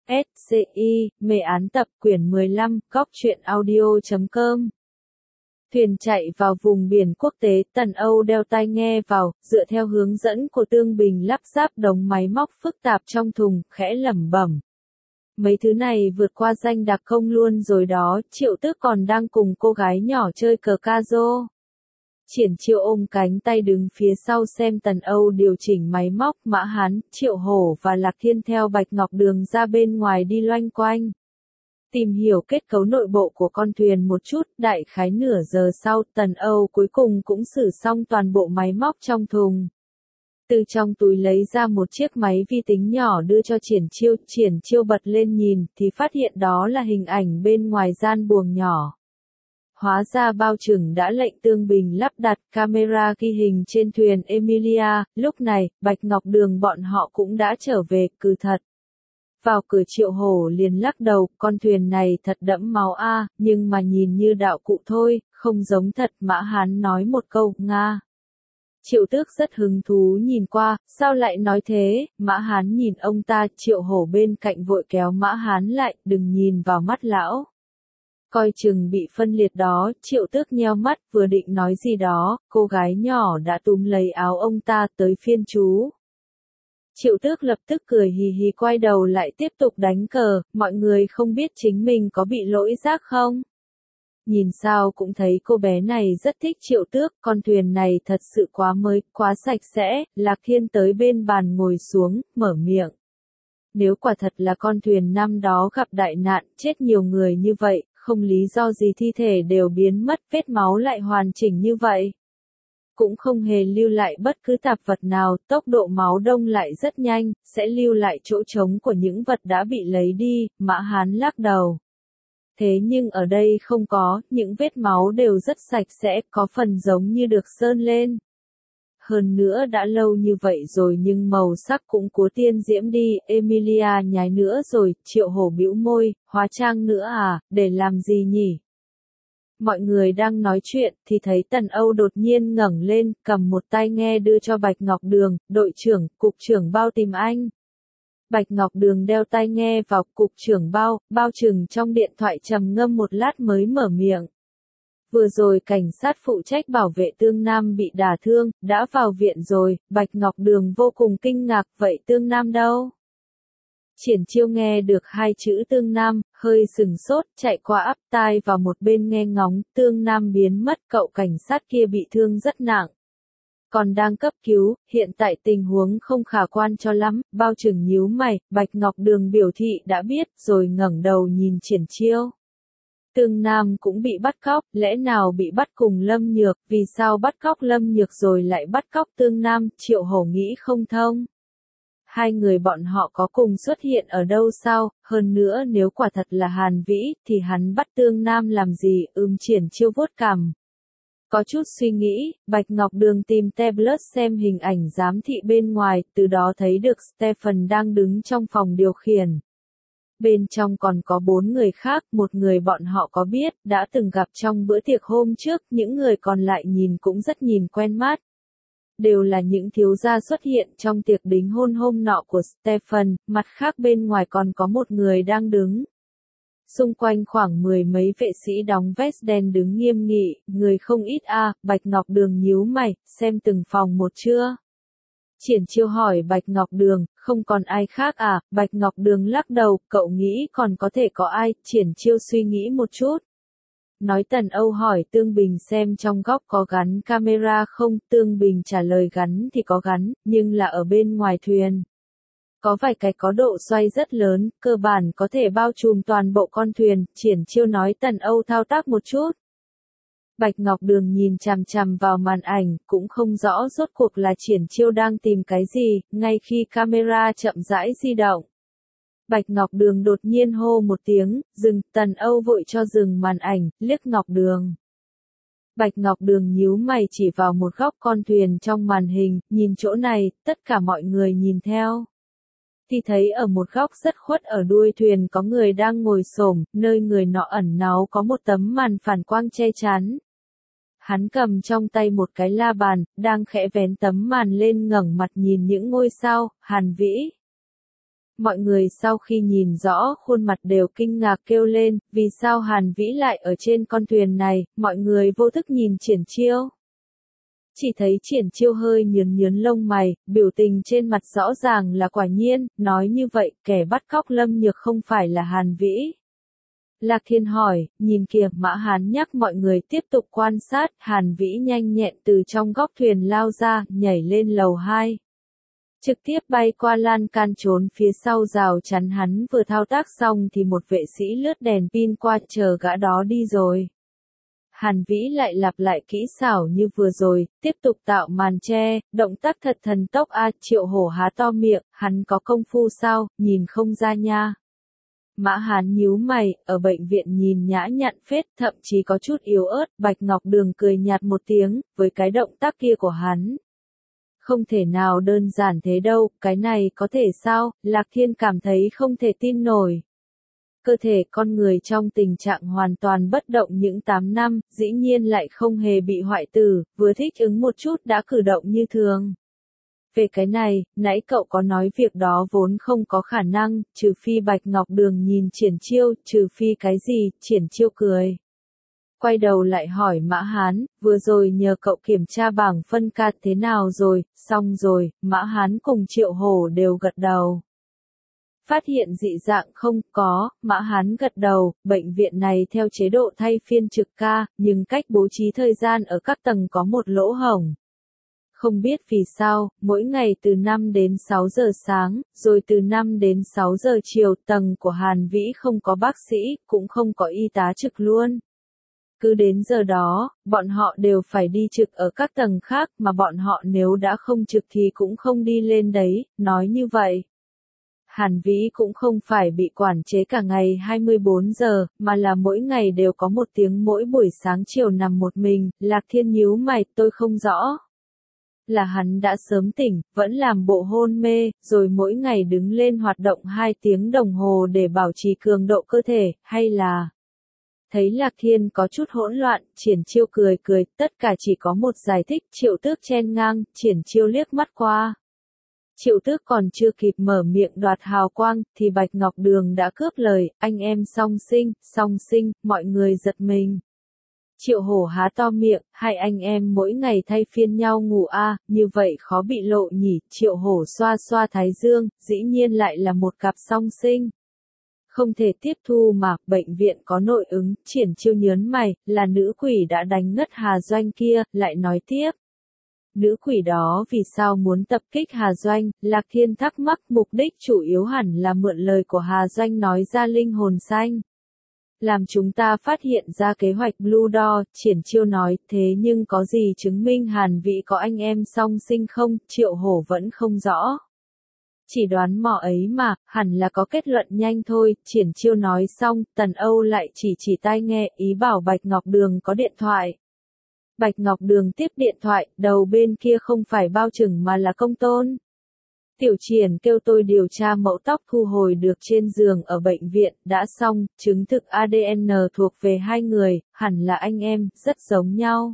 SCI, mê án tập quyển 15, góc truyện audio.com. Thuyền chạy vào vùng biển quốc tế, Tần Âu đeo tai nghe vào, dựa theo hướng dẫn của Tương Bình lắp ráp đống máy móc phức tạp trong thùng, khẽ lẩm bẩm. Mấy thứ này vượt qua danh đặc công luôn rồi đó. Triệu Tước còn đang cùng cô gái nhỏ chơi cờ ca rô. Triển Chiêu ôm cánh tay đứng phía sau xem Tần Âu điều chỉnh máy móc. Mã Hán, Triệu Hổ và Lạc Thiên theo Bạch Ngọc Đường ra bên ngoài đi loanh quanh. Tìm hiểu kết cấu nội bộ của con thuyền một chút. Đại khái nửa giờ sau, Tần Âu cuối cùng cũng sửa xong toàn bộ máy móc trong thùng. Từ trong túi lấy ra một chiếc máy vi tính nhỏ đưa cho Triển Chiêu bật lên nhìn, thì phát hiện đó là hình ảnh bên ngoài gian buồng nhỏ. Hóa ra bao chừng đã lệnh Tương Bình lắp đặt camera ghi hình trên thuyền Emilia. Lúc này, Bạch Ngọc Đường bọn họ cũng đã trở về, cứ thật. Vào cửa Triệu Hổ liền lắc đầu, con thuyền này thật đẫm máu a, nhưng mà nhìn như đạo cụ thôi, không giống thật. Mã Hán nói một câu, Nga. Triệu Tước rất hứng thú nhìn qua, sao lại nói thế? Mã Hán nhìn ông ta, Triệu Hổ bên cạnh vội kéo Mã Hán lại, đừng nhìn vào mắt lão. Coi chừng bị phân liệt đó. Triệu Tước nheo mắt, vừa định nói gì đó, cô gái nhỏ đã túm lấy áo ông ta, tới phiên chú. Triệu Tước lập tức cười hì hì quay đầu lại tiếp tục đánh cờ. Mọi người không biết chính mình có bị lỗi giác không? Nhìn sao cũng thấy cô bé này rất thích Triệu Tước, con thuyền này thật sự quá mới, quá sạch sẽ. Lạc Thiên tới bên bàn ngồi xuống, mở miệng. Nếu quả thật là con thuyền năm đó gặp đại nạn, chết nhiều người như vậy, không lý do gì thi thể đều biến mất, vết máu lại hoàn chỉnh như vậy. Cũng không hề lưu lại bất cứ tạp vật nào, tốc độ máu đông lại rất nhanh, sẽ lưu lại chỗ trống của những vật đã bị lấy đi. Mã Hán lắc đầu. Thế nhưng ở đây không có, những vết máu đều rất sạch sẽ, có phần giống như được sơn lên. Hơn nữa đã lâu như vậy rồi nhưng màu sắc cũng cố tiên diễm đi. Emilia nhái nữa rồi. Triệu Hổ bĩu môi, hóa trang nữa à, để làm gì nhỉ? Mọi người đang nói chuyện, thì thấy Tần Âu đột nhiên ngẩng lên, cầm một tai nghe đưa cho Bạch Ngọc Đường, đội trưởng, cục trưởng bao tìm anh. Bạch Ngọc Đường đeo tai nghe vào, cục trưởng bao chừng trong điện thoại trầm ngâm một lát mới mở miệng. Vừa rồi cảnh sát phụ trách bảo vệ Tương Nam bị đả thương, đã vào viện rồi. Bạch Ngọc Đường vô cùng kinh ngạc, vậy Tương Nam đâu? Triển Chiêu nghe được hai chữ Tương Nam, hơi sừng sốt, chạy qua áp tai vào một bên nghe ngóng. Tương Nam biến mất, cậu cảnh sát kia bị thương rất nặng. Còn đang cấp cứu, hiện tại tình huống không khả quan cho lắm. Bao chừng nhíu mày. Bạch Ngọc Đường biểu thị đã biết, rồi ngẩng đầu nhìn Triển Chiêu. Tương Nam cũng bị bắt cóc, lẽ nào bị bắt cùng Lâm Nhược, vì sao bắt cóc Lâm Nhược rồi lại bắt cóc Tương Nam? Triệu Hổ nghĩ không thông. Hai người bọn họ có cùng xuất hiện ở đâu sao? Hơn nữa nếu quả thật là Hàn Vĩ, thì hắn bắt Tương Nam làm gì? Triển Chiêu vuốt cằm. Có chút suy nghĩ, Bạch Ngọc Đường tìm tablet xem hình ảnh giám thị bên ngoài, từ đó thấy được Stephen đang đứng trong phòng điều khiển. Bên trong còn có 4 người khác, một người bọn họ có biết, đã từng gặp trong bữa tiệc hôm trước, những người còn lại nhìn cũng rất nhìn quen mắt. Đều là những thiếu gia xuất hiện trong tiệc đính hôn hôm nọ của Stephen, mặt khác bên ngoài còn có một người đang đứng. Xung quanh khoảng 10 mấy vệ sĩ đóng vest đen đứng nghiêm nghị, người không ít a. Bạch Ngọc Đường nhíu mày, xem từng phòng một chưa? Triển Chiêu hỏi Bạch Ngọc Đường, không còn ai khác à? Bạch Ngọc Đường lắc đầu, cậu nghĩ còn có thể có ai? Triển Chiêu suy nghĩ một chút. Nói Tần Âu hỏi Tương Bình xem trong góc có gắn camera không? Tương Bình trả lời gắn thì có gắn, nhưng là ở bên ngoài thuyền. Có vài cái có độ xoay rất lớn, cơ bản có thể bao trùm toàn bộ con thuyền. Triển Chiêu nói Tần Âu thao tác một chút. Bạch Ngọc Đường nhìn chằm chằm vào màn ảnh, cũng không rõ rốt cuộc là Triển Chiêu đang tìm cái gì, ngay khi camera chậm rãi di động. Bạch Ngọc Đường đột nhiên hô một tiếng, dừng. Tần Âu vội cho dừng màn ảnh, liếc Ngọc Đường. Bạch Ngọc Đường nhíu mày chỉ vào một góc con thuyền trong màn hình, nhìn chỗ này, tất cả mọi người nhìn theo. Thì thấy ở một góc rất khuất ở đuôi thuyền có người đang ngồi xổm, nơi người nọ ẩn náu có một tấm màn phản quang che chắn. Hắn cầm trong tay một cái la bàn, đang khẽ vén tấm màn lên ngẩng mặt nhìn những ngôi sao. Hàn Vĩ. Mọi người sau khi nhìn rõ khuôn mặt đều kinh ngạc kêu lên, vì sao Hàn Vĩ lại ở trên con thuyền này, mọi người vô thức nhìn Triển Chiêu. Chỉ thấy Triển Chiêu hơi nhướng nhướng lông mày, biểu tình trên mặt rõ ràng là quả nhiên, nói như vậy, kẻ bắt cóc Lâm Nhược không phải là Hàn Vĩ. Lạc Thiên hỏi, nhìn kìa, Mã Hán nhắc mọi người tiếp tục quan sát, Hàn Vĩ nhanh nhẹn từ trong góc thuyền lao ra, nhảy lên lầu 2. Trực tiếp bay qua lan can trốn phía sau rào chắn hắn vừa thao tác xong thì một vệ sĩ lướt đèn pin qua chờ gã đó đi rồi. Hàn Vĩ lại lặp lại kỹ xảo như vừa rồi, tiếp tục tạo màn che, động tác thật thần tốc Triệu Hổ há to miệng, hắn có công phu sao, nhìn không ra nha. Mã Hán nhíu mày, ở bệnh viện nhìn nhã nhặn phết, thậm chí có chút yếu ớt, Bạch Ngọc Đường cười nhạt một tiếng, với cái động tác kia của hắn. Không thể nào đơn giản thế đâu, cái này có thể sao, Lạc Thiên cảm thấy không thể tin nổi. Cơ thể con người trong tình trạng hoàn toàn bất động những 8 năm, dĩ nhiên lại không hề bị hoại tử, vừa thích ứng một chút đã cử động như thường. Về cái này, nãy cậu có nói việc đó vốn không có khả năng, trừ phi Bạch Ngọc Đường nhìn Triển Chiêu, trừ phi cái gì, Triển Chiêu cười. Quay đầu lại hỏi Mã Hán, vừa rồi nhờ cậu kiểm tra bảng phân ca thế nào rồi, xong rồi, Mã Hán cùng Triệu Hổ đều gật đầu. Phát hiện dị dạng không có, Mã Hán gật đầu, bệnh viện này theo chế độ thay phiên trực ca, nhưng cách bố trí thời gian ở các tầng có một lỗ hổng. Không biết vì sao, mỗi ngày từ 5 đến 6 giờ sáng, rồi từ 5 đến 6 giờ chiều, tầng của Hàn Vĩ không có bác sĩ, cũng không có y tá trực luôn. Cứ đến giờ đó, bọn họ đều phải đi trực ở các tầng khác, mà bọn họ nếu đã không trực thì cũng không đi lên đấy, nói như vậy. Hàn Vĩ cũng không phải bị quản chế cả ngày 24 giờ, mà là mỗi ngày đều có 1 tiếng mỗi buổi sáng chiều nằm một mình, Lạc Thiên nhíu mày, tôi không rõ. Là hắn đã sớm tỉnh, vẫn làm bộ hôn mê, rồi mỗi ngày đứng lên hoạt động 2 tiếng đồng hồ để bảo trì cường độ cơ thể, hay là... Thấy Lạc Thiên có chút hỗn loạn, Triển Chiêu cười cười, tất cả chỉ có một giải thích, Triệu Tước chen ngang, Triển Chiêu liếc mắt qua. Triệu Tước còn chưa kịp mở miệng đoạt hào quang, thì Bạch Ngọc Đường đã cướp lời, anh em song sinh, mọi người giật mình. Triệu Hổ há to miệng, hai anh em mỗi ngày thay phiên nhau ngủ như vậy khó bị lộ nhỉ, Triệu Hổ xoa xoa thái dương, dĩ nhiên lại là một cặp song sinh. Không thể tiếp thu mà, bệnh viện có nội ứng, Triển Chiêu nhớn mày, là nữ quỷ đã đánh ngất Hà Doanh kia, lại nói tiếp. Nữ quỷ đó vì sao muốn tập kích Hà Doanh, Lạc Thiên thắc mắc, mục đích chủ yếu hẳn là mượn lời của Hà Doanh nói ra linh hồn xanh. Làm chúng ta phát hiện ra kế hoạch Blue Door, Triển Chiêu nói, thế nhưng có gì chứng minh Hàn Vĩ có anh em song sinh không, Triệu Hổ vẫn không rõ. Chỉ đoán mò ấy mà, hẳn là có kết luận nhanh thôi, Triển Chiêu nói xong, Tần Âu lại chỉ tai nghe, ý bảo Bạch Ngọc Đường có điện thoại. Bạch Ngọc Đường tiếp điện thoại, đầu bên kia không phải Bao Trừng mà là Công Tôn. Tiểu Triển kêu tôi điều tra mẫu tóc thu hồi được trên giường ở bệnh viện, đã xong, chứng thực ADN thuộc về hai người, hẳn là anh em, rất giống nhau.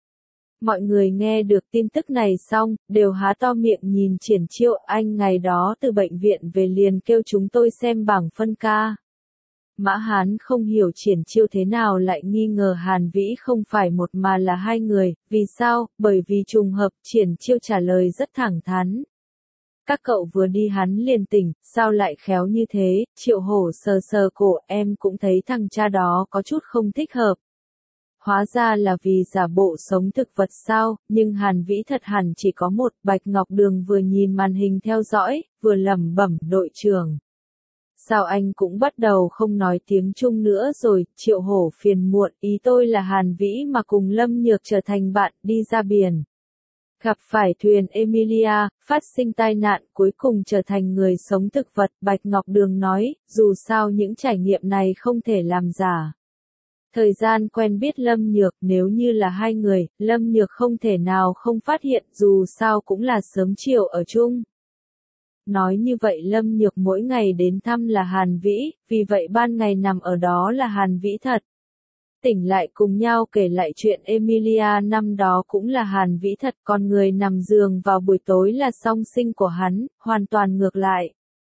Mọi người nghe được tin tức này xong, đều há to miệng nhìn Triển Chiêu, anh ngày đó từ bệnh viện về liền kêu chúng tôi xem bảng phân ca. Mã Hán không hiểu Triển Chiêu thế nào lại nghi ngờ Hàn Vĩ không phải một mà là hai người, vì sao, bởi vì trùng hợp, Triển Chiêu trả lời rất thẳng thắn. Các cậu vừa đi hắn liền tỉnh, sao lại khéo như thế, Triệu Hổ sờ sờ cổ, em cũng thấy thằng cha đó có chút không thích hợp. Hóa ra là vì giả bộ sống thực vật sao, nhưng Hàn Vĩ thật hẳn chỉ có một, Bạch Ngọc Đường vừa nhìn màn hình theo dõi, vừa lẩm bẩm, đội trưởng. Sao anh cũng bắt đầu không nói tiếng Trung nữa rồi, Triệu Hổ phiền muộn, ý tôi là Hàn Vĩ mà cùng Lâm Nhược trở thành bạn, đi ra biển. Gặp phải thuyền Emilia, phát sinh tai nạn, cuối cùng trở thành người sống thực vật, Bạch Ngọc Đường nói, dù sao những trải nghiệm này không thể làm giả. Thời gian quen biết Lâm Nhược, nếu như là hai người, Lâm Nhược không thể nào không phát hiện, dù sao cũng là sớm chiều ở chung. Nói như vậy Lâm Nhược mỗi ngày đến thăm là Hàn Vĩ, vì vậy ban ngày nằm ở đó là Hàn Vĩ thật. Tỉnh lại cùng nhau kể lại chuyện Emilia năm đó cũng là Hàn Vĩ thật, còn người nằm giường vào buổi tối là song sinh của hắn, hoàn toàn ngược lại.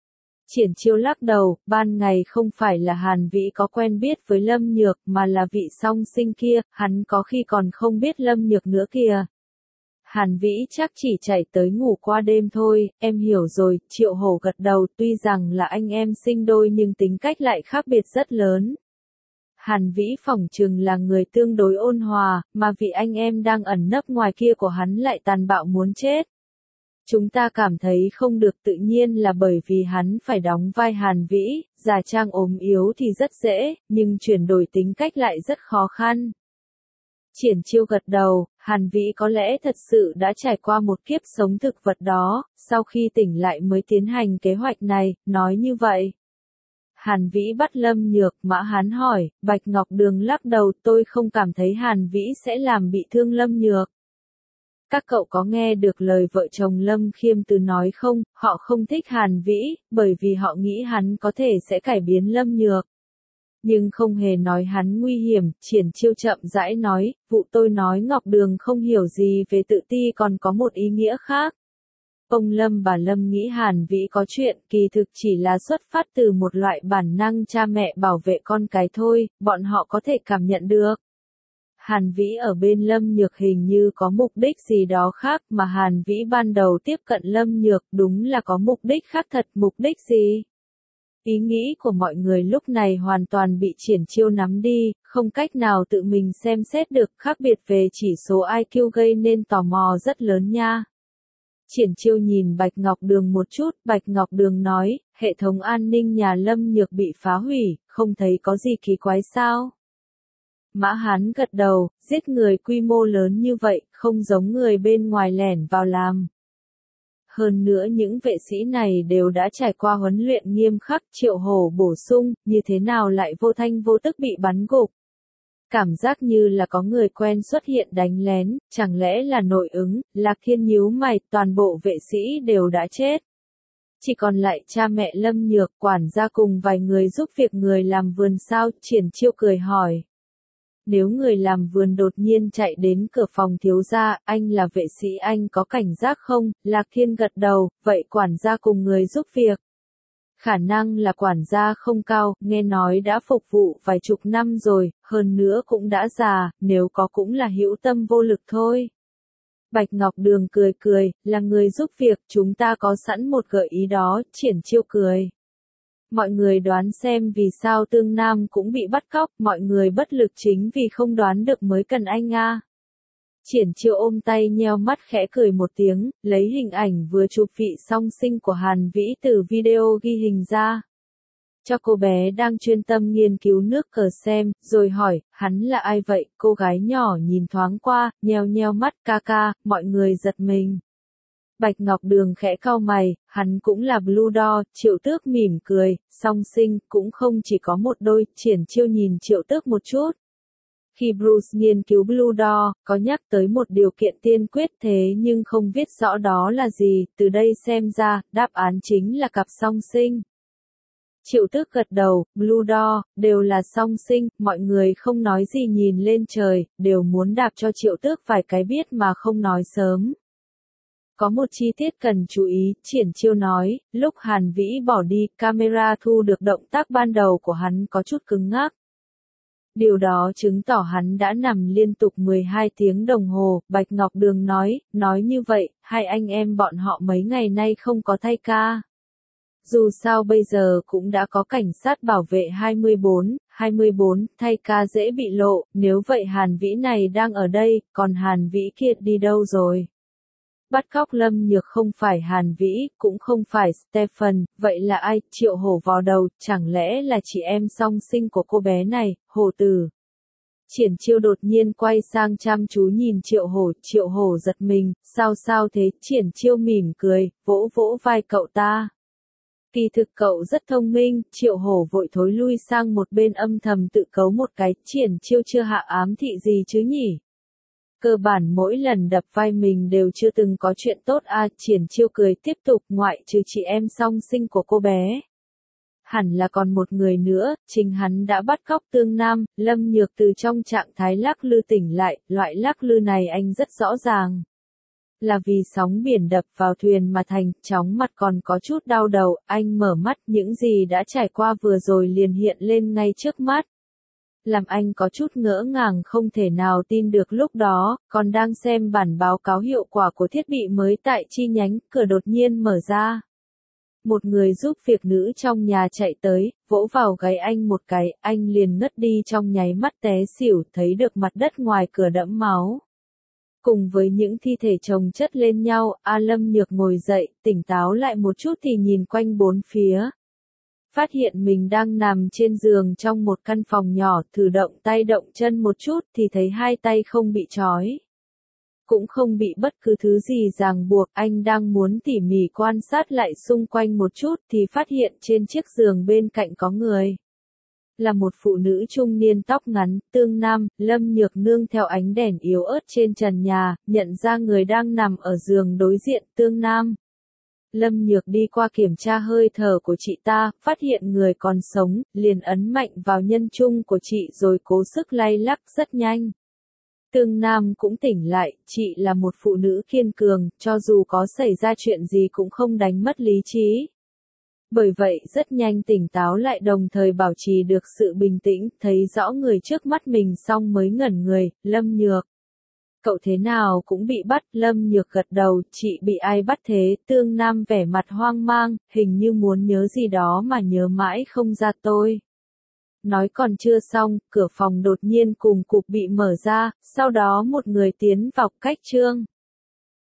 Triển Chiêu lắc đầu, ban ngày không phải là Hàn Vĩ có quen biết với Lâm Nhược mà là vị song sinh kia, hắn có khi còn không biết Lâm Nhược nữa kìa. Hàn Vĩ chắc chỉ chạy tới ngủ qua đêm thôi, em hiểu rồi, Triệu Hổ gật đầu, tuy rằng là anh em sinh đôi nhưng tính cách lại khác biệt rất lớn. Hàn Vĩ phỏng chừng là người tương đối ôn hòa, mà vị anh em đang ẩn nấp ngoài kia của hắn lại tàn bạo muốn chết. Chúng ta cảm thấy không được tự nhiên là bởi vì hắn phải đóng vai Hàn Vĩ, giả trang ốm yếu thì rất dễ, nhưng chuyển đổi tính cách lại rất khó khăn. Triển Chiêu gật đầu, Hàn Vĩ có lẽ thật sự đã trải qua một kiếp sống thực vật đó, sau khi tỉnh lại mới tiến hành kế hoạch này, nói như vậy. Hàn Vĩ bắt Lâm Nhược, Mã Hán hỏi, Bạch Ngọc Đường lắc đầu, tôi không cảm thấy Hàn Vĩ sẽ làm bị thương Lâm Nhược. Các cậu có nghe được lời vợ chồng Lâm Khiêm Từ nói không, họ không thích Hàn Vĩ, bởi vì họ nghĩ hắn có thể sẽ cải biến Lâm Nhược. Nhưng không hề nói hắn nguy hiểm, Triển Chiêu chậm rãi nói, vụ tôi nói Ngọc Đường không hiểu gì về tự ti còn có một ý nghĩa khác. Ông Lâm bà Lâm nghĩ Hàn Vĩ có chuyện, kỳ thực chỉ là xuất phát từ một loại bản năng cha mẹ bảo vệ con cái thôi, bọn họ có thể cảm nhận được. Hàn Vĩ ở bên Lâm Nhược hình như có mục đích gì đó khác mà Hàn Vĩ ban đầu tiếp cận Lâm Nhược đúng là có mục đích khác thật, mục đích gì? Ý nghĩ của mọi người lúc này hoàn toàn bị Triển Chiêu nắm đi, không cách nào tự mình xem xét được, khác biệt về chỉ số IQ gây nên tò mò rất lớn nha. Triển Chiêu nhìn Bạch Ngọc Đường một chút, Bạch Ngọc Đường nói, hệ thống an ninh nhà Lâm Nhược bị phá hủy, không thấy có gì kỳ quái sao? Mã Hán gật đầu, giết người quy mô lớn như vậy, không giống người bên ngoài lẻn vào làm. Hơn nữa những vệ sĩ này đều đã trải qua huấn luyện nghiêm khắc, Triệu Hổ bổ sung, như thế nào lại vô thanh vô tức bị bắn gục. Cảm giác như là có người quen xuất hiện đánh lén, chẳng lẽ là nội ứng, Lạc Thiên nhíu mày, toàn bộ vệ sĩ đều đã chết. Chỉ còn lại cha mẹ Lâm Nhược, quản gia cùng vài người giúp việc người làm vườn sao, Triển Chiêu cười hỏi. Nếu người làm vườn đột nhiên chạy đến cửa phòng thiếu gia, anh là vệ sĩ anh có cảnh giác không? Lạc Thiên gật đầu, vậy quản gia cùng người giúp việc. Khả năng là quản gia không cao, nghe nói đã phục vụ vài chục năm rồi, hơn nữa cũng đã già, nếu có cũng là hữu tâm vô lực thôi. Bạch Ngọc Đường cười cười, là người giúp việc, chúng ta có sẵn một gợi ý đó, Triển Chiêu cười. Mọi người đoán xem vì sao Tương Nam cũng bị bắt cóc, mọi người bất lực chính vì không đoán được mới cần anh a. Triển Chiêu ôm tay nheo mắt khẽ cười một tiếng, lấy hình ảnh vừa chụp vị song sinh của Hàn Vĩ từ video ghi hình ra. Cho cô bé đang chuyên tâm nghiên cứu nước cờ xem, rồi hỏi, hắn là ai vậy? Cô gái nhỏ nhìn thoáng qua, nheo nheo mắt, ca ca, mọi người giật mình. Bạch Ngọc Đường khẽ cau mày, hắn cũng là Blue Door, Triệu Tước mỉm cười, song sinh, cũng không chỉ có một đôi, Triển Chiêu nhìn Triệu Tước một chút. Khi Bruce nghiên cứu Blue Door, có nhắc tới một điều kiện tiên quyết thế nhưng không viết rõ đó là gì, từ đây xem ra, đáp án chính là cặp song sinh. Triệu Tước gật đầu, Blue Door, đều là song sinh, mọi người không nói gì nhìn lên trời, đều muốn đạp cho Triệu Tước vài cái biết mà không nói sớm. Có một chi tiết cần chú ý, Triển Chiêu nói, lúc Hàn Vĩ bỏ đi, camera thu được động tác ban đầu của hắn có chút cứng ngắc. Điều đó chứng tỏ hắn đã nằm liên tục 12 tiếng đồng hồ, Bạch Ngọc Đường nói như vậy, hai anh em bọn họ mấy ngày nay không có thay ca. Dù sao bây giờ cũng đã có cảnh sát bảo vệ 24, thay ca dễ bị lộ, nếu vậy Hàn Vĩ này đang ở đây, còn Hàn Vĩ kia đi đâu rồi? Bắt cóc Lâm Nhược không phải Hàn Vĩ, cũng không phải Stephen, vậy là ai? Triệu Hổ vò đầu, chẳng lẽ là chị em song sinh của cô bé này, Hổ Tử. Triển Chiêu đột nhiên quay sang chăm chú nhìn Triệu Hổ giật mình, sao thế? Triển Chiêu mỉm cười, vỗ vỗ vai cậu ta. Kỳ thực cậu rất thông minh, Triệu Hổ vội thối lui sang một bên âm thầm tự cấu một cái, Triển Chiêu chưa hạ ám thị gì chứ nhỉ? Cơ bản mỗi lần đập vai mình đều chưa từng có chuyện tốt Triển Chiêu cười tiếp tục, ngoại trừ chị em song sinh của cô bé. Hẳn là còn một người nữa, chính hắn đã bắt cóc Tương Nam, Lâm Nhược từ trong trạng thái lắc lư tỉnh lại, loại lắc lư này anh rất rõ ràng. Là vì sóng biển đập vào thuyền mà thành, chóng mặt còn có chút đau đầu, anh mở mắt, những gì đã trải qua vừa rồi liền hiện lên ngay trước mắt. Làm anh có chút ngỡ ngàng không thể nào tin được lúc đó, còn đang xem bản báo cáo hiệu quả của thiết bị mới tại chi nhánh, cửa đột nhiên mở ra. Một người giúp việc nữ trong nhà chạy tới, vỗ vào gáy anh một cái, anh liền ngất đi trong nháy mắt té xỉu, thấy được mặt đất ngoài cửa đẫm máu. Cùng với những thi thể chồng chất lên nhau, Lâm Nhược ngồi dậy, tỉnh táo lại một chút thì nhìn quanh bốn phía. Phát hiện mình đang nằm trên giường trong một căn phòng nhỏ, thử động tay động chân một chút thì thấy hai tay không bị trói. Cũng không bị bất cứ thứ gì ràng buộc, anh đang muốn tỉ mỉ quan sát lại xung quanh một chút thì phát hiện trên chiếc giường bên cạnh có người. Là một phụ nữ trung niên tóc ngắn, Tương Nam. Lâm Nhược nương theo ánh đèn yếu ớt trên trần nhà, nhận ra người đang nằm ở giường đối diện, Tương Nam. Lâm Nhược đi qua kiểm tra hơi thở của chị ta, phát hiện người còn sống, liền ấn mạnh vào nhân trung của chị rồi cố sức lay lắc rất nhanh. Tương Nam cũng tỉnh lại, chị là một phụ nữ kiên cường, cho dù có xảy ra chuyện gì cũng không đánh mất lý trí. Bởi vậy rất nhanh tỉnh táo lại đồng thời bảo trì được sự bình tĩnh, thấy rõ người trước mắt mình xong mới ngẩn người, Lâm Nhược. Cậu thế nào cũng bị bắt, Lâm Nhược gật đầu, chị bị ai bắt thế, Tương Nam vẻ mặt hoang mang, hình như muốn nhớ gì đó mà nhớ mãi không ra tôi. Nói còn chưa xong, cửa phòng đột nhiên cùng cụp bị mở ra, sau đó một người tiến vào, Cách Trương.